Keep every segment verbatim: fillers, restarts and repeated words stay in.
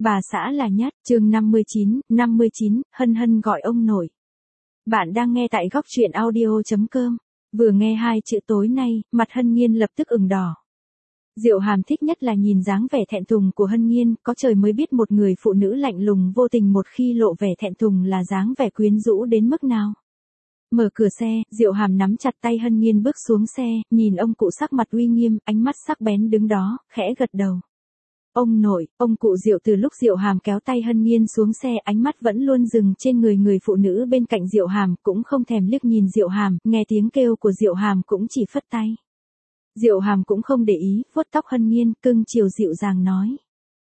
Bà xã là nhất, chương năm mươi chín, năm mươi chín, Hân Hân gọi ông nội. Bạn đang nghe tại góc truyện audio chấm com. Vừa nghe hai chữ tối nay, mặt Hân Nhiên lập tức ửng đỏ. Diệu Hàm thích nhất là nhìn dáng vẻ thẹn thùng của Hân Nhiên, có trời mới biết một người phụ nữ lạnh lùng vô tình một khi lộ vẻ thẹn thùng là dáng vẻ quyến rũ đến mức nào. Mở cửa xe, Diệu Hàm nắm chặt tay Hân Nhiên bước xuống xe, nhìn ông cụ sắc mặt uy nghiêm, ánh mắt sắc bén đứng đó, khẽ gật đầu. Ông nội, ông cụ Diệu. Từ lúc Diệu Hàm kéo tay Hân Nhiên xuống xe, ánh mắt vẫn luôn dừng trên người người phụ nữ bên cạnh Diệu Hàm, cũng không thèm liếc nhìn Diệu Hàm, nghe tiếng kêu của Diệu Hàm cũng chỉ phất tay. Diệu Hàm cũng không để ý, vuốt tóc Hân Nhiên, cưng chiều dịu dàng nói.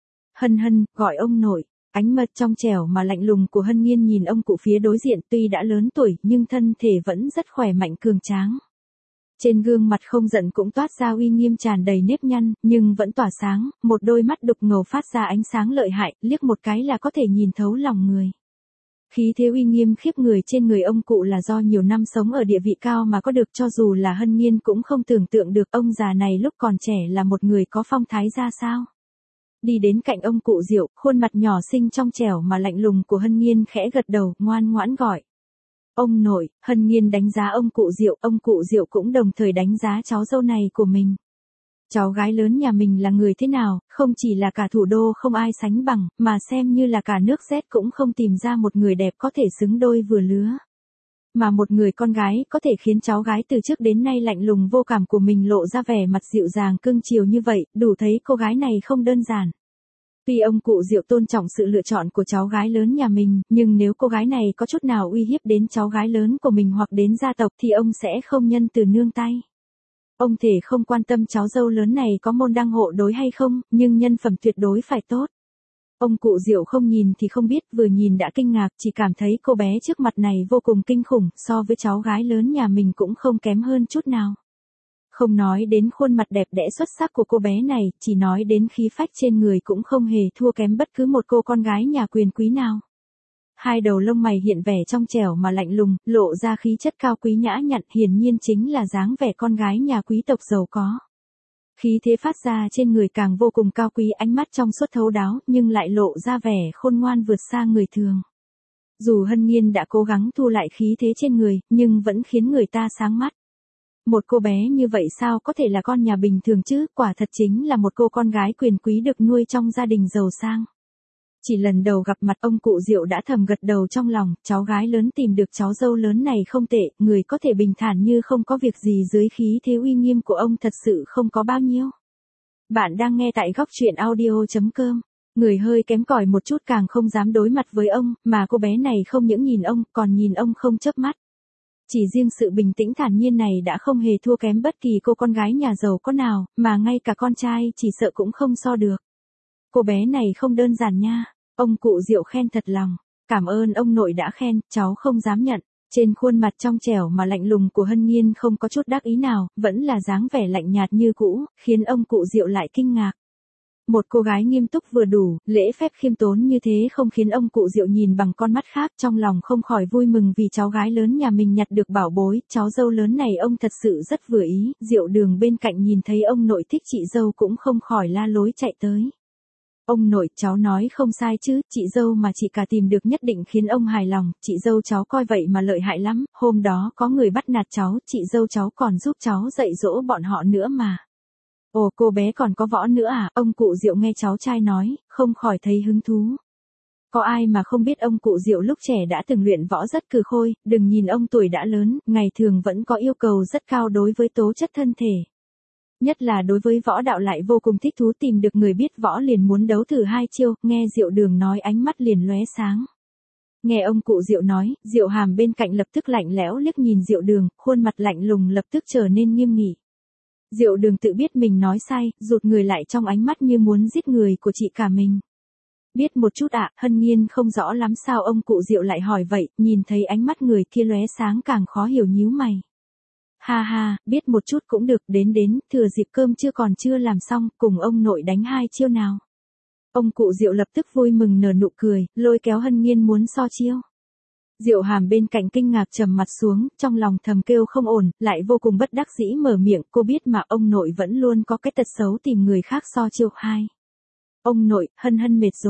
Hân Hân, gọi ông nội. Ánh mắt trong trẻo mà lạnh lùng của Hân Nhiên nhìn ông cụ phía đối diện, tuy đã lớn tuổi, nhưng thân thể vẫn rất khỏe mạnh cường tráng. Trên gương mặt không giận cũng toát ra uy nghiêm tràn đầy nếp nhăn, nhưng vẫn tỏa sáng, một đôi mắt đục ngầu phát ra ánh sáng lợi hại, liếc một cái là có thể nhìn thấu lòng người. Khí thế uy nghiêm khiếp người trên người ông cụ là do nhiều năm sống ở địa vị cao mà có được, cho dù là Hân Nhiên cũng không tưởng tượng được ông già này lúc còn trẻ là một người có phong thái ra sao. Đi đến cạnh ông cụ Diệu, khuôn mặt nhỏ xinh trong trẻo mà lạnh lùng của Hân Nhiên khẽ gật đầu, ngoan ngoãn gọi. Ông nội. Hân Nhiên đánh giá ông cụ Diệu, ông cụ Diệu cũng đồng thời đánh giá cháu dâu này của mình. Cháu gái lớn nhà mình là người thế nào, không chỉ là cả thủ đô không ai sánh bằng, mà xem như là cả nước Z cũng không tìm ra một người đẹp có thể xứng đôi vừa lứa. Mà một người con gái có thể khiến cháu gái từ trước đến nay lạnh lùng vô cảm của mình lộ ra vẻ mặt dịu dàng cưng chiều như vậy, đủ thấy cô gái này không đơn giản. Tuy ông cụ Diệu tôn trọng sự lựa chọn của cháu gái lớn nhà mình, nhưng nếu cô gái này có chút nào uy hiếp đến cháu gái lớn của mình hoặc đến gia tộc thì ông sẽ không nhân từ nương tay. Ông thể không quan tâm cháu dâu lớn này có môn đăng hộ đối hay không, nhưng nhân phẩm tuyệt đối phải tốt. Ông cụ Diệu không nhìn thì không biết, vừa nhìn đã kinh ngạc, chỉ cảm thấy cô bé trước mặt này vô cùng kinh khủng, so với cháu gái lớn nhà mình cũng không kém hơn chút nào. Không nói đến khuôn mặt đẹp đẽ xuất sắc của cô bé này, chỉ nói đến khí phách trên người cũng không hề thua kém bất cứ một cô con gái nhà quyền quý nào. Hai đầu lông mày hiện vẻ trong trẻo mà lạnh lùng, lộ ra khí chất cao quý nhã nhặn, hiển nhiên chính là dáng vẻ con gái nhà quý tộc giàu có. Khí thế phát ra trên người càng vô cùng cao quý, ánh mắt trong suốt thấu đáo, nhưng lại lộ ra vẻ khôn ngoan vượt xa người thường. Dù Hân Nhiên đã cố gắng thu lại khí thế trên người, nhưng vẫn khiến người ta sáng mắt. Một cô bé như vậy sao có thể là con nhà bình thường chứ, quả thật chính là một cô con gái quyền quý được nuôi trong gia đình giàu sang. Chỉ lần đầu gặp mặt ông cụ Diệu đã thầm gật đầu trong lòng, cháu gái lớn tìm được cháu dâu lớn này không tệ, người có thể bình thản như không có việc gì dưới khí thế uy nghiêm của ông thật sự không có bao nhiêu. Bạn đang nghe tại góc truyện audio chấm com. Người hơi kém cỏi một chút càng không dám đối mặt với ông, mà cô bé này không những nhìn ông, còn nhìn ông không chớp mắt. Chỉ riêng sự bình tĩnh thản nhiên này đã không hề thua kém bất kỳ cô con gái nhà giàu có nào, mà ngay cả con trai chỉ sợ cũng không so được. Cô bé này không đơn giản nha. Ông cụ Diệu khen thật lòng. Cảm ơn ông nội đã khen, cháu không dám nhận. Trên khuôn mặt trong trẻo mà lạnh lùng của Hân Nhiên không có chút đắc ý nào, vẫn là dáng vẻ lạnh nhạt như cũ, khiến ông cụ Diệu lại kinh ngạc. Một cô gái nghiêm túc vừa đủ, lễ phép khiêm tốn như thế không khiến ông cụ Diệu nhìn bằng con mắt khác, trong lòng không khỏi vui mừng vì cháu gái lớn nhà mình nhặt được bảo bối, cháu dâu lớn này ông thật sự rất vừa ý. Diệu Đường bên cạnh nhìn thấy ông nội thích chị dâu cũng không khỏi la lối chạy tới. Ông nội, cháu nói không sai chứ, chị dâu mà chị cả tìm được nhất định khiến ông hài lòng, chị dâu cháu coi vậy mà lợi hại lắm, hôm đó có người bắt nạt cháu, chị dâu cháu còn giúp cháu dạy dỗ bọn họ nữa mà. Ồ, cô bé còn có võ nữa à? Ông cụ Diệu nghe cháu trai nói, không khỏi thấy hứng thú. Có ai mà không biết ông cụ Diệu lúc trẻ đã từng luyện võ rất cừ khôi, đừng nhìn ông tuổi đã lớn, ngày thường vẫn có yêu cầu rất cao đối với tố chất thân thể. Nhất là đối với võ đạo lại vô cùng thích thú, tìm được người biết võ liền muốn đấu thử hai chiêu, nghe Diệu Đường nói ánh mắt liền lóe sáng. Nghe ông cụ Diệu nói, Diệu Hàm bên cạnh lập tức lạnh lẽo liếc nhìn Diệu Đường, khuôn mặt lạnh lùng lập tức trở nên nghiêm nghị. Diệu Đường tự biết mình nói sai, rụt người lại trong ánh mắt như muốn giết người của chị cả mình. Biết một chút ạ, à, Hân Nhiên không rõ lắm sao ông cụ Diệu lại hỏi vậy, nhìn thấy ánh mắt người kia lóe sáng càng khó hiểu nhíu mày. Ha ha, biết một chút cũng được, đến đến, thừa dịp cơm chưa còn chưa làm xong, cùng ông nội đánh hai chiêu nào. Ông cụ Diệu lập tức vui mừng nở nụ cười, lôi kéo Hân Nhiên muốn so chiêu. Diệu Hàm bên cạnh kinh ngạc trầm mặt xuống, trong lòng thầm kêu không ổn, lại vô cùng bất đắc dĩ mở miệng, cô biết mà ông nội vẫn luôn có cái tật xấu tìm người khác so chiêu hai. Ông nội, Hân Hân mệt rồi.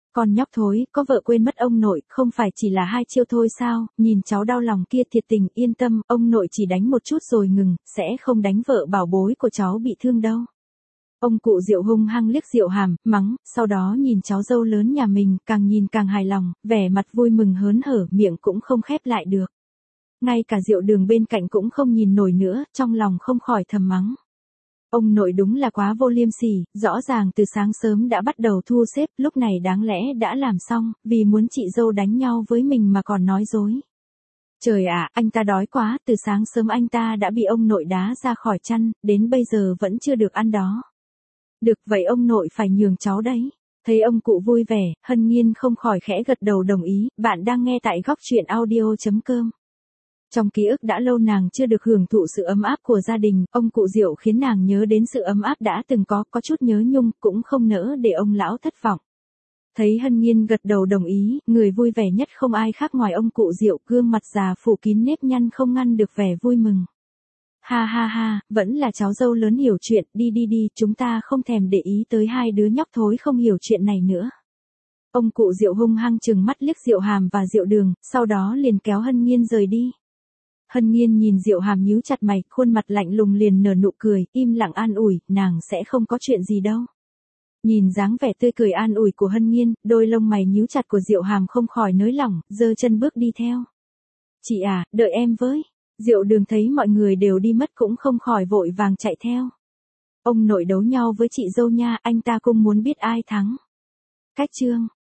Con nhóc thối, có vợ quên mất ông nội, không phải chỉ là hai chiêu thôi sao, nhìn cháu đau lòng kia thiệt tình, yên tâm, ông nội chỉ đánh một chút rồi ngừng, sẽ không đánh vợ bảo bối của cháu bị thương đâu. Ông cụ Diệu hung hăng liếc Diệu Hàm, mắng, sau đó nhìn cháu dâu lớn nhà mình, càng nhìn càng hài lòng, vẻ mặt vui mừng hớn hở, miệng cũng không khép lại được. Ngay cả Diệu Đường bên cạnh cũng không nhìn nổi nữa, trong lòng không khỏi thầm mắng. Ông nội đúng là quá vô liêm sỉ, rõ ràng từ sáng sớm đã bắt đầu thu xếp, lúc này đáng lẽ đã làm xong, vì muốn chị dâu đánh nhau với mình mà còn nói dối. Trời ạ, anh ta đói quá, từ sáng sớm anh ta đã bị ông nội đá ra khỏi chăn, đến bây giờ vẫn chưa được ăn đó. Được, vậy ông nội phải nhường cháu đấy. Thấy ông cụ vui vẻ, Hân Nhiên không khỏi khẽ gật đầu đồng ý, bạn đang nghe tại góc truyện audio.com. Trong ký ức đã lâu nàng chưa được hưởng thụ sự ấm áp của gia đình, ông cụ Diệu khiến nàng nhớ đến sự ấm áp đã từng có, có chút nhớ nhung, cũng không nỡ để ông lão thất vọng. Thấy Hân Nhiên gật đầu đồng ý, người vui vẻ nhất không ai khác ngoài ông cụ Diệu, gương mặt già phủ kín nếp nhăn không ngăn được vẻ vui mừng. Ha ha ha, vẫn là cháu dâu lớn hiểu chuyện, đi đi đi, chúng ta không thèm để ý tới hai đứa nhóc thối không hiểu chuyện này nữa. Ông cụ Diệu hung hăng trừng mắt liếc Diệu Hàm và Diệu Đường, sau đó liền kéo Hân Nhiên rời đi. Hân Nhiên nhìn Diệu Hàm nhíu chặt mày, khuôn mặt lạnh lùng liền nở nụ cười, im lặng an ủi, nàng sẽ không có chuyện gì đâu. Nhìn dáng vẻ tươi cười an ủi của Hân Nhiên, đôi lông mày nhíu chặt của Diệu Hàm không khỏi nới lỏng, giơ chân bước đi theo. Chị à, đợi em với. Diệu Đường thấy mọi người đều đi mất cũng không khỏi vội vàng chạy theo. Ông nội đấu nhau với chị dâu nha, anh ta cũng muốn biết ai thắng. Cách chương